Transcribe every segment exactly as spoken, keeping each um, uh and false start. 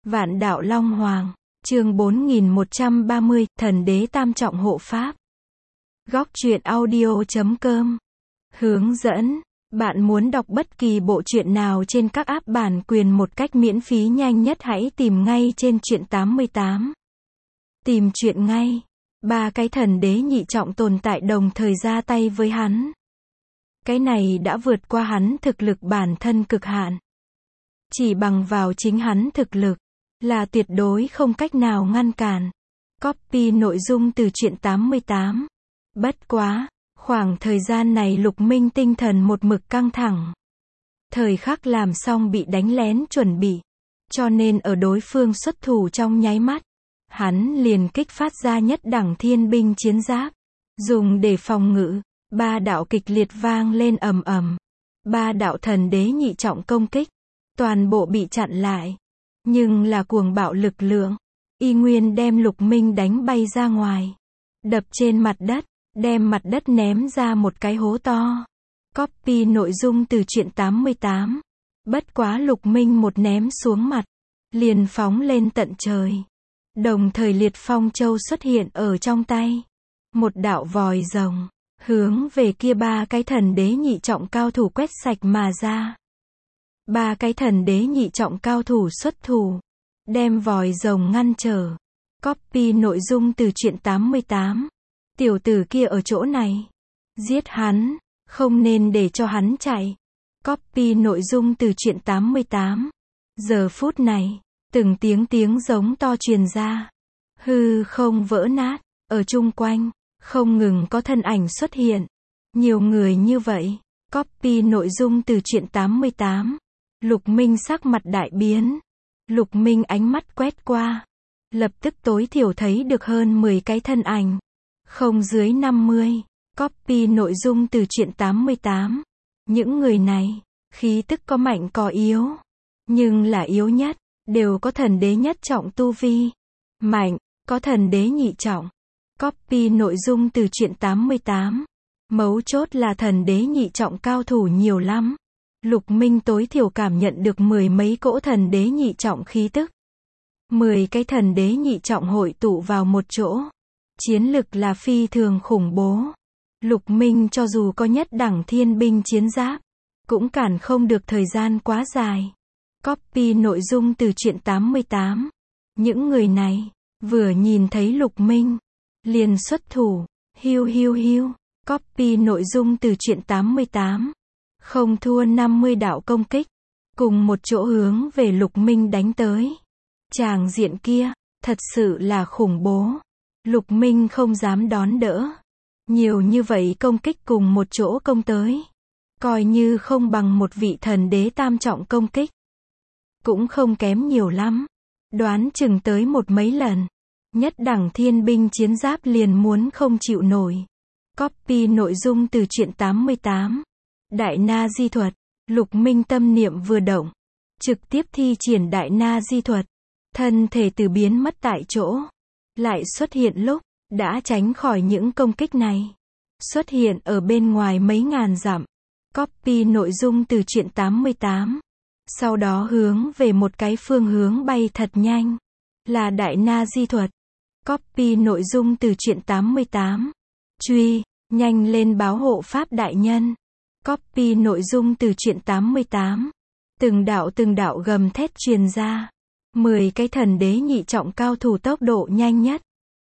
Vạn đạo Long Hoàng, chương bốn nghìn một trăm ba mươi, Thần đế tam trọng hộ pháp. Góc truyện audio chấm com. Hướng dẫn. Bạn muốn đọc bất kỳ bộ truyện nào trên các app bản quyền một cách miễn phí nhanh nhất hãy tìm ngay trên truyện tám mươi tám. Tìm truyện ngay. Ba cái thần đế nhị trọng tồn tại đồng thời ra tay với hắn. Cái này đã vượt qua hắn thực lực bản thân cực hạn. Chỉ bằng vào chính hắn thực lực, là tuyệt đối không cách nào ngăn cản. Copy nội dung từ truyện tám mươi tám. Bất quá, khoảng thời gian này Lục Minh tinh thần một mực căng thẳng. Thời khắc làm xong bị đánh lén chuẩn bị. Cho nên ở đối phương xuất thủ trong nháy mắt, hắn liền kích phát ra nhất đẳng thiên binh chiến giáp. Dùng để phòng ngự, ba đạo kịch liệt vang lên ầm ầm. Ba đạo thần đế nhị trọng công kích, toàn bộ bị chặn lại. Nhưng là cuồng bạo lực lượng, y nguyên đem Lục Minh đánh bay ra ngoài. Đập trên mặt đất, đem mặt đất ném ra một cái hố to. Copy nội dung từ truyện tám mươi tám. Bất quá Lục Minh một ném xuống mặt, liền phóng lên tận trời. Đồng thời liệt phong châu xuất hiện ở trong tay. Một đạo vòi rồng, hướng về kia ba cái thần đế nhị trọng cao thủ quét sạch mà ra. Ba cái thần đế nhị trọng cao thủ xuất thủ, đem vòi rồng ngăn trở. Copy nội dung từ truyện tám mươi tám. Tiểu tử kia ở chỗ này, giết hắn, không nên để cho hắn chạy. Copy nội dung từ truyện tám mươi tám. Giờ phút này, từng tiếng tiếng giống to truyền ra. Hư không vỡ nát, ở chung quanh, không ngừng có thân ảnh xuất hiện. Nhiều người như vậy. Copy nội dung từ truyện tám mươi tám. Lục Minh sắc mặt đại biến. Lục Minh ánh mắt quét qua, lập tức tối thiểu thấy được hơn mười cái thân ảnh. Không dưới năm mươi. Copy nội dung từ truyện tám mươi tám. Những người này, khí tức có mạnh có yếu. Nhưng là yếu nhất, đều có thần đế nhất trọng tu vi. Mạnh, có thần đế nhị trọng. Copy nội dung từ truyện tám mươi tám. Mấu chốt là thần đế nhị trọng cao thủ nhiều lắm. Lục Minh tối thiểu cảm nhận được mười mấy cỗ thần đế nhị trọng khí tức. Mười cái thần đế nhị trọng hội tụ vào một chỗ. Chiến lực là phi thường khủng bố. Lục Minh cho dù có nhất đẳng thiên binh chiến giáp, cũng cản không được thời gian quá dài. Copy nội dung từ truyện tám mươi tám. Những người này, vừa nhìn thấy Lục Minh, liền xuất thủ. Hiu hiu hiu. Copy nội dung từ truyện tám mươi tám. Không thua năm mươi đạo công kích, cùng một chỗ hướng về Lục Minh đánh tới. Tràng diện kia, thật sự là khủng bố. Lục Minh không dám đón đỡ. Nhiều như vậy công kích cùng một chỗ công tới. Coi như không bằng một vị thần đế tam trọng công kích. Cũng không kém nhiều lắm. Đoán chừng tới một mấy lần. Nhất đẳng thiên binh chiến giáp liền muốn không chịu nổi. Copy nội dung từ truyện tám mươi tám. Đại Na Di thuật. Lục Minh tâm niệm vừa động, trực tiếp thi triển Đại Na Di thuật. Thân thể từ biến mất tại chỗ, lại xuất hiện lúc, đã tránh khỏi những công kích này. Xuất hiện ở bên ngoài mấy ngàn dặm. Copy nội dung từ truyện tám mươi tám. Sau đó hướng về một cái phương hướng bay thật nhanh. Là Đại Na Di thuật. Copy nội dung từ truyện tám mươi tám. Truy, nhanh lên báo hộ pháp đại nhân. Copy nội dung từ truyện tám mươi tám. Từng đạo từng đạo gầm thét truyền ra. mười cái thần đế nhị trọng cao thủ tốc độ nhanh nhất.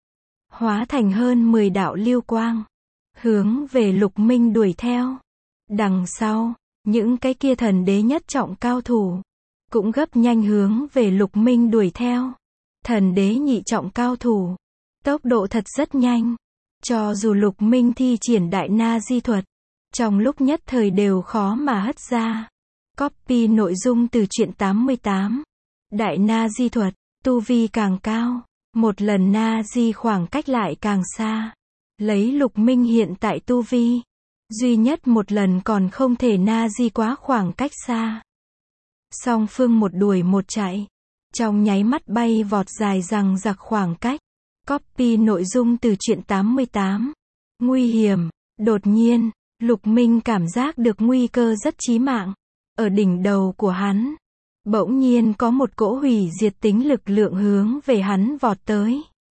Hóa thành hơn mười đạo lưu quang. Hướng về Lục Minh đuổi theo. Đằng sau, những cái kia thần đế nhất trọng cao thủ, cũng gấp nhanh hướng về Lục Minh đuổi theo. Thần đế nhị trọng cao thủ, tốc độ thật rất nhanh. Cho dù Lục Minh thi triển Đại Na Di thuật, trong lúc nhất thời đều khó mà hất ra. Copy nội dung từ truyện tám mươi tám. Đại Na Di thuật, tu vi càng cao, một lần Na Di khoảng cách lại càng xa. Lấy Lục Minh hiện tại tu vi, duy nhất một lần còn không thể Na Di quá khoảng cách xa. Song phương một đuổi một chạy, trong nháy mắt bay vọt dài rằng giặc khoảng cách. Copy nội dung từ truyện tám mươi tám. Nguy hiểm. Đột nhiên, Lục Minh cảm giác được nguy cơ rất chí mạng. Ở đỉnh đầu của hắn, Bỗng nhiên có một cỗ hủy diệt tính lực lượng hướng về hắn vọt tới.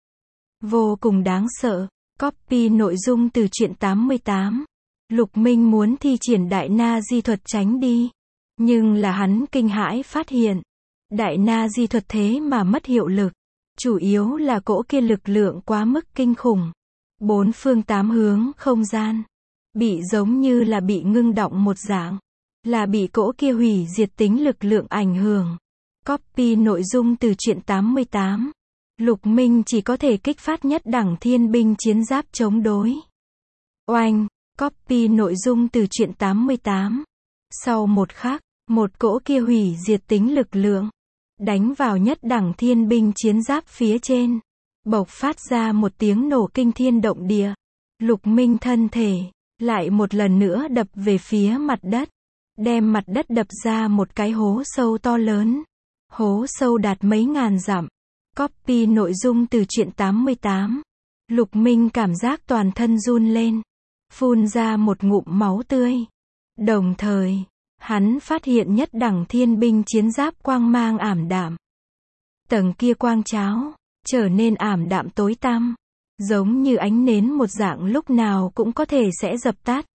Vô cùng đáng sợ. Copy nội dung từ truyện tám mươi tám. Lục Minh muốn thi triển đại na di thuật tránh đi. Nhưng là hắn kinh hãi phát hiện. Đại na di thuật thế mà mất hiệu lực. Chủ yếu là cỗ kia lực lượng quá mức kinh khủng. Bốn phương tám hướng không gian. Bị giống như là bị ngưng đọng một dạng. Là bị cỗ kia hủy diệt tính lực lượng ảnh hưởng. Copy nội dung từ truyện tám mươi tám. Lục Minh chỉ có thể kích phát nhất đẳng thiên binh chiến giáp chống đối. Oanh, copy nội dung từ truyện tám mươi tám. Sau một khắc, một cỗ kia hủy diệt tính lực lượng đánh vào nhất đẳng thiên binh chiến giáp phía trên, bộc phát ra một tiếng nổ kinh thiên động địa. Lục Minh thân thể lại một lần nữa đập về phía mặt đất, đem mặt đất đập ra một cái hố sâu to lớn. Hố sâu đạt mấy ngàn dặm. Copy nội dung từ truyện tám mươi tám. Lục Minh cảm giác toàn thân run lên, phun ra một ngụm máu tươi. Đồng thời, hắn phát hiện nhất đẳng thiên binh chiến giáp quang mang ảm đạm. Tầng kia quang cháo trở nên ảm đạm tối tăm, giống như ánh nến một dạng lúc nào cũng có thể sẽ dập tắt.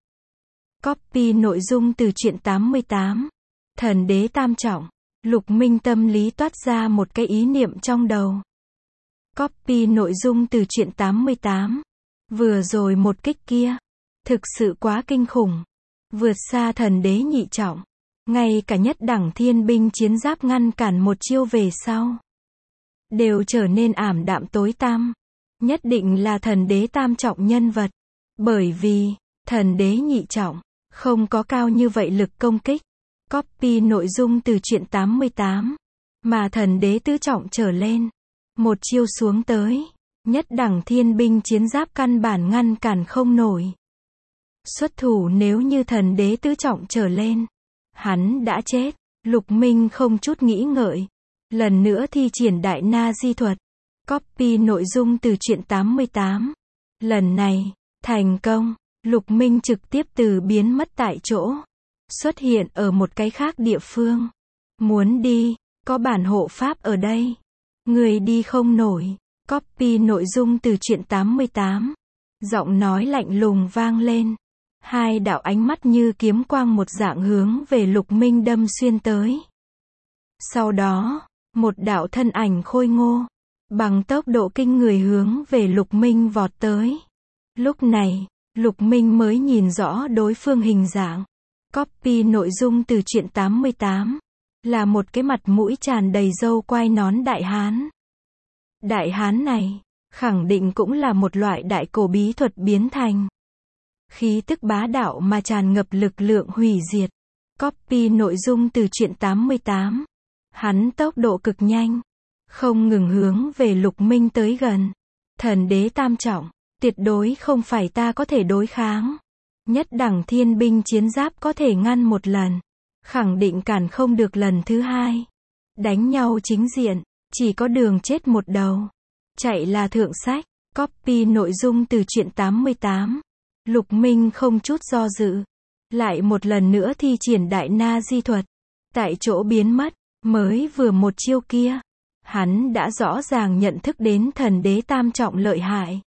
Copy nội dung từ truyện tám mươi tám. Thần đế tam trọng. Lục Minh tâm lý toát ra một cái ý niệm trong đầu. Copy nội dung từ truyện tám mươi tám. Vừa rồi một kích kia, thực sự quá kinh khủng. Vượt xa thần đế nhị trọng. Ngay cả nhất đẳng thiên binh chiến giáp ngăn cản một chiêu về sau, đều trở nên ảm đạm tối tăm. Nhất định là thần đế tam trọng nhân vật. Bởi vì, thần đế nhị trọng, không có cao như vậy lực công kích. Copy nội dung từ truyện tám mươi tám. Mà thần đế tứ trọng trở lên. Một chiêu xuống tới. Nhất đẳng thiên binh chiến giáp căn bản ngăn cản không nổi. Xuất thủ nếu như thần đế tứ trọng trở lên. Hắn đã chết. Lục Minh không chút nghĩ ngợi. Lần nữa thi triển đại na di thuật. Copy nội dung từ truyện tám mươi tám. Lần này, thành công. Lục Minh trực tiếp từ biến mất tại chỗ. Xuất hiện ở một cái khác địa phương. Muốn đi, có bản hộ pháp ở đây. Người đi không nổi. Copy nội dung từ truyện tám mươi tám. Giọng nói lạnh lùng vang lên. Hai đạo ánh mắt như kiếm quang một dạng hướng về Lục Minh đâm xuyên tới. Sau đó, một đạo thân ảnh khôi ngô, bằng tốc độ kinh người hướng về Lục Minh vọt tới. Lúc này, Lục Minh mới nhìn rõ đối phương hình dạng. Copy nội dung từ truyện tám mươi tám. Là một cái mặt mũi tràn đầy râu quai nón đại hán. Đại hán này, khẳng định cũng là một loại đại cổ bí thuật biến thành. Khí tức bá đạo mà tràn ngập lực lượng hủy diệt. Copy nội dung từ truyện tám mươi tám. Hắn tốc độ cực nhanh, không ngừng hướng về Lục Minh tới gần. Thần đế tam trọng, tuyệt đối không phải ta có thể đối kháng. Nhất đẳng thiên binh chiến giáp có thể ngăn một lần, khẳng định cản không được lần thứ hai. Đánh nhau chính diện, chỉ có đường chết một đầu. Chạy là thượng sách. Copy nội dung từ truyện tám mươi tám. Lục Minh không chút do dự, lại một lần nữa thi triển đại na di thuật. Tại chỗ biến mất. Mới vừa một chiêu kia, hắn đã rõ ràng nhận thức đến thần đế tam trọng lợi hại.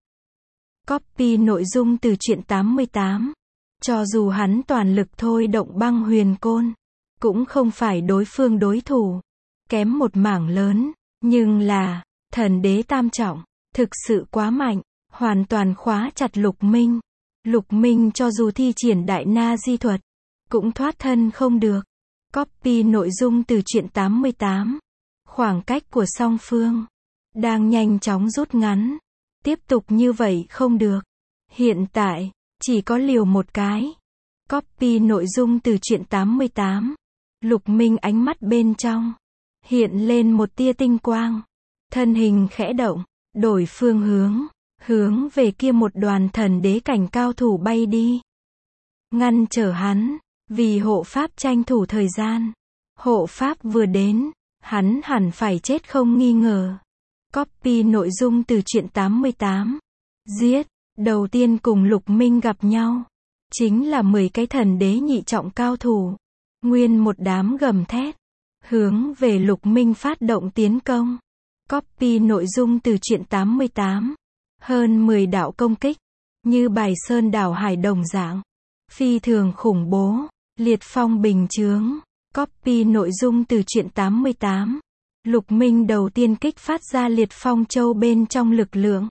Copy nội dung từ truyện tám mươi tám. Cho dù hắn toàn lực thôi động băng huyền côn, cũng không phải đối phương đối thủ. Kém một mảng lớn, nhưng là, thần đế tam trọng, thực sự quá mạnh, hoàn toàn khóa chặt Lục Minh. Lục Minh cho dù thi triển đại na di thuật, cũng thoát thân không được. Copy nội dung từ truyện tám mươi tám. Khoảng cách của song phương đang nhanh chóng rút ngắn. Tiếp tục như vậy không được. Hiện tại, chỉ có liều một cái. Copy nội dung từ truyện tám mươi tám. Lục Minh ánh mắt bên trong hiện lên một tia tinh quang. Thân hình khẽ động, đổi phương hướng, hướng về kia một đoàn thần đế cảnh cao thủ bay đi. Ngăn trở hắn. Vì hộ pháp tranh thủ thời gian. Hộ pháp vừa đến, hắn hẳn phải chết không nghi ngờ. Copy nội dung từ truyện tám mươi tám. Giết. Đầu tiên cùng Lục Minh gặp nhau, chính là mười cái thần đế nhị trọng cao thủ. Nguyên một đám gầm thét, Hướng về Lục Minh phát động tiến công. Copy nội dung từ truyện tám mươi tám. Hơn mười đạo công kích, như bài sơn đảo hải đồng dạng. Phi thường khủng bố, liệt phong bình chướng. Copy nội dung từ truyện tám mươi tám. Lục Minh đầu tiên kích phát ra liệt phong châu bên trong lực lượng.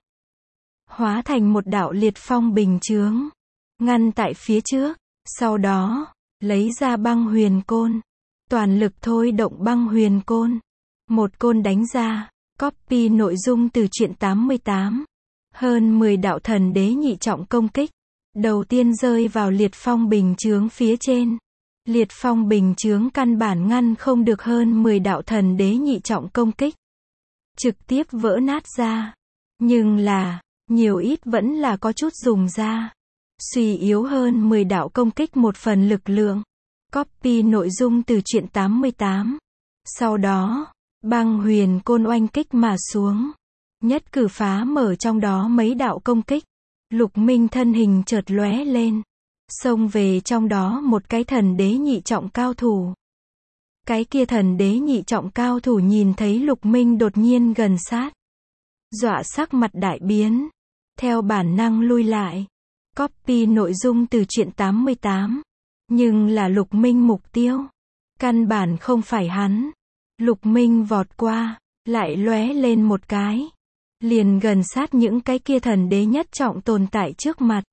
Hóa thành một đạo liệt phong bình chướng. Ngăn tại phía trước. Sau đó, lấy ra băng huyền côn. Toàn lực thôi động băng huyền côn. Một côn đánh ra. Copy nội dung từ truyện tám mươi tám. Hơn mười đạo thần đế nhị trọng công kích. Đầu tiên rơi vào liệt phong bình chướng phía trên. Liệt phong bình chướng căn bản ngăn không được hơn mười đạo thần đế nhị trọng công kích. Trực tiếp vỡ nát ra. Nhưng là, nhiều ít vẫn là có chút dùng ra. Suy yếu hơn mười đạo công kích một phần lực lượng. Copy nội dung từ truyện tám mươi tám. Sau đó, băng huyền côn oanh kích mà xuống. Nhất cử phá mở trong đó mấy đạo công kích. Lục Minh thân hình chợt lóe lên. Xông về trong đó một cái thần đế nhị trọng cao thủ. Cái kia thần đế nhị trọng cao thủ nhìn thấy Lục Minh đột nhiên gần sát. Dọa sắc mặt đại biến. Theo bản năng lui lại. Copy nội dung từ truyện tám mươi tám. Nhưng là Lục Minh mục tiêu. Căn bản không phải hắn. Lục Minh vọt qua, lại lóe lên một cái. Liền gần sát những cái kia thần đế nhất trọng tồn tại trước mặt.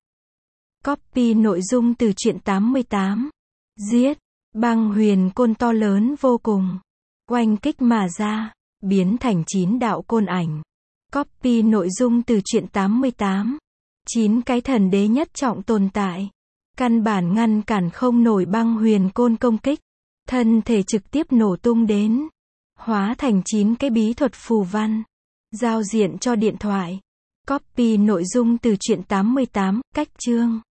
Copy nội dung từ truyện tám mươi tám. Giết. Băng huyền côn to lớn vô cùng. Oanh kích mà ra, biến thành chín đạo côn ảnh. Copy nội dung từ truyện tám mươi tám. Chín cái thần đế nhất trọng tồn tại. Căn bản ngăn cản không nổi băng huyền côn công kích. Thân thể trực tiếp nổ tung đến. Hóa thành chín cái bí thuật phù văn. Giao diện cho điện thoại. Copy nội dung từ truyện tám mươi tám, cách chương.